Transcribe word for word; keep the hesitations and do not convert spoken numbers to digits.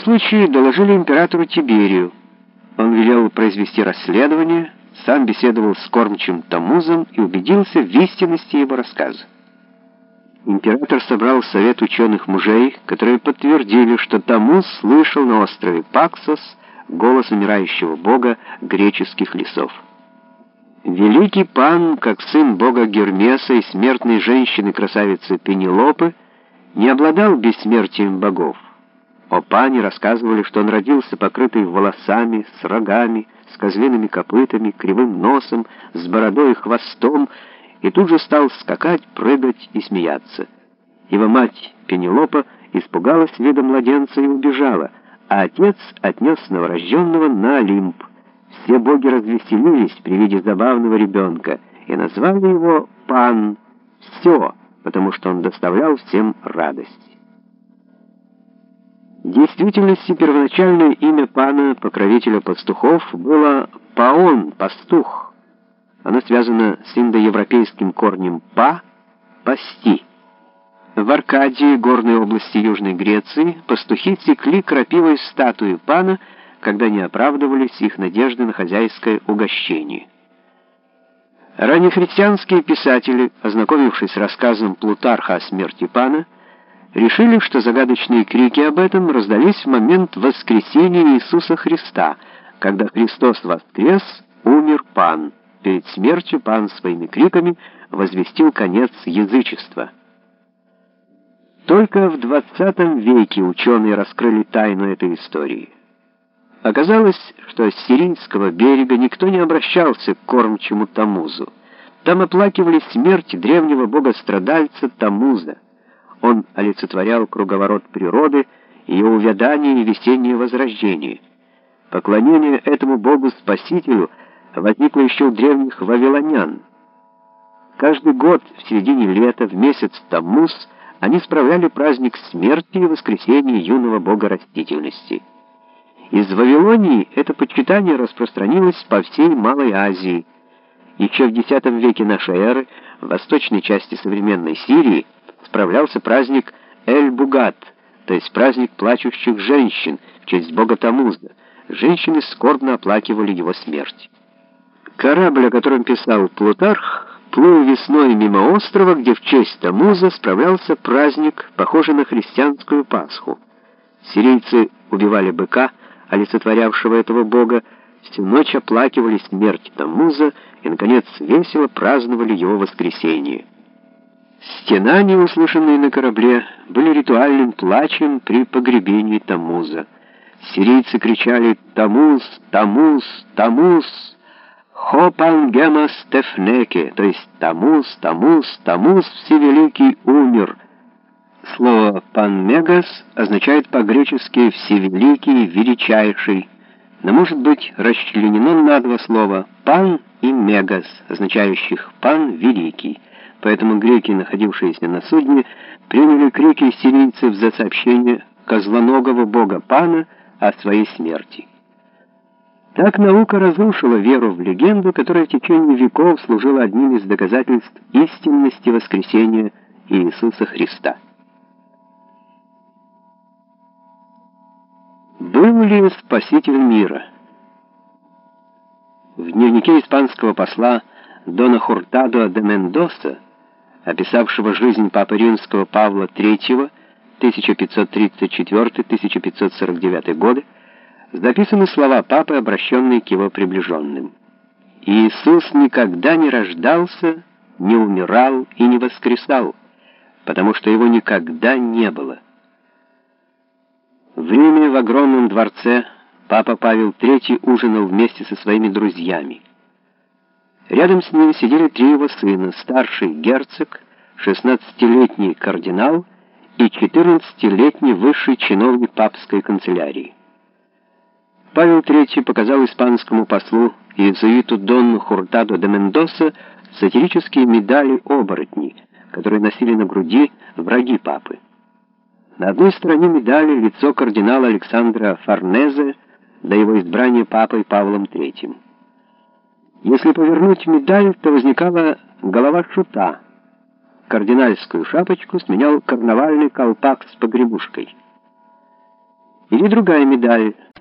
случае доложили императору Тиберию. Он велел произвести расследование, сам беседовал с кормчим Таммузом и убедился в истинности его рассказа. Император собрал совет ученых мужей, которые подтвердили, что Таммуз слышал на острове Паксос голос умирающего бога греческих лесов. Великий Пан, как сын бога Гермеса и смертной женщины-красавицы Пенелопы, не обладал бессмертием богов. О Пане рассказывали, что он родился покрытый волосами, с рогами, с козлиными копытами, кривым носом, с бородой и хвостом, и тут же стал скакать, прыгать и смеяться. Его мать Пенелопа испугалась вида младенца и убежала, а отец отнес новорожденного на Олимп. Все боги развеселились при виде забавного ребенка и назвали его Пан Все, потому что он доставлял всем радость. В действительности первоначальное имя Пана, покровителя пастухов, было Паон, пастух. Оно связано с индоевропейским корнем «па» — «пасти». В Аркадии, горной области Южной Греции, пастухи секли крапивой статуи Пана, когда не оправдывались их надежды на хозяйское угощение. Раннехристианские писатели, ознакомившись с рассказом Плутарха о смерти Пана, решили, что загадочные крики об этом раздались в момент воскресения Иисуса Христа, когда Христос воскрес, умер Пан. Перед смертью Пан своими криками возвестил конец язычества. Только в двадцатом веке ученые раскрыли тайну этой истории. Оказалось, что с сирийского берега никто не обращался к кормчему Таммузу. Там оплакивали смерть древнего бога-страдальца Таммуза. Он олицетворял круговорот природы, ее увядание и весеннее возрождение. Поклонение этому богу-спасителю возникло еще у древних вавилонян. Каждый год в середине лета, в месяц Таммуз, они справляли праздник смерти и воскресения юного бога растительности. Из Вавилонии это почитание распространилось по всей Малой Азии. Еще в десятом веке нашей эры в восточной части современной Сирии справлялся праздник Эль-Бугат, то есть праздник плачущих женщин в честь бога Таммуза. Женщины скорбно оплакивали его смерть. Корабль, о котором писал Плутарх, плыл весной мимо острова, где в честь Таммуза справлялся праздник, похожий на христианскую Пасху. Сирийцы убивали быка, олицетворявшего этого бога, всю ночь оплакивали смерть Таммуза и, наконец, весело праздновали его воскресение. Стенания, услышанные на корабле, были ритуальным плачем при погребении Таммуза. Сирийцы кричали «Таммуз! Таммуз! Таммуз! Хопангемас Тефнеке», то есть «Таммуз! Таммуз! Таммуз Всевеликий умер». Слово «панмегас» означает по-гречески «всевеликий», «величайший», но может быть расчленено на два слова «пан» и «мегас», означающих «пан великий». Поэтому греки, находившиеся на судне, приняли крики сирийцев за сообщение козлоногого бога Пана о своей смерти. Так наука разрушила веру в легенду, которая в течение веков служила одним из доказательств истинности воскресения Иисуса Христа. Был ли Спаситель мира? В дневнике испанского посла Дона Хуртадо де Мендоса, описавшего жизнь Папы Римского Павла третьего, тысяча пятьсот тридцать четвёртый — тысяча пятьсот сорок девятый годы, записаны слова Папы, обращенные к его приближенным. «Иисус никогда не рождался, не умирал и не воскресал, потому что его никогда не было». В Риме, в огромном дворце, Папа Павел третий ужинал вместе со своими друзьями. Рядом с ним сидели три его сына: старший герцог, шестнадцатилетний кардинал и четырнадцатилетний высший чиновник папской канцелярии. Павел третий показал испанскому послу иезуиту Дону Хуртадо де Мендоса сатирические медали-оборотни, которые носили на груди враги папы. На одной стороне медали лицо кардинала Александра Форнезе до его избрания папой Павлом третьим. Если повернуть медаль, то возникала голова шута. Кардинальскую шапочку сменял карнавальный колпак с погребушкой. Или другая медаль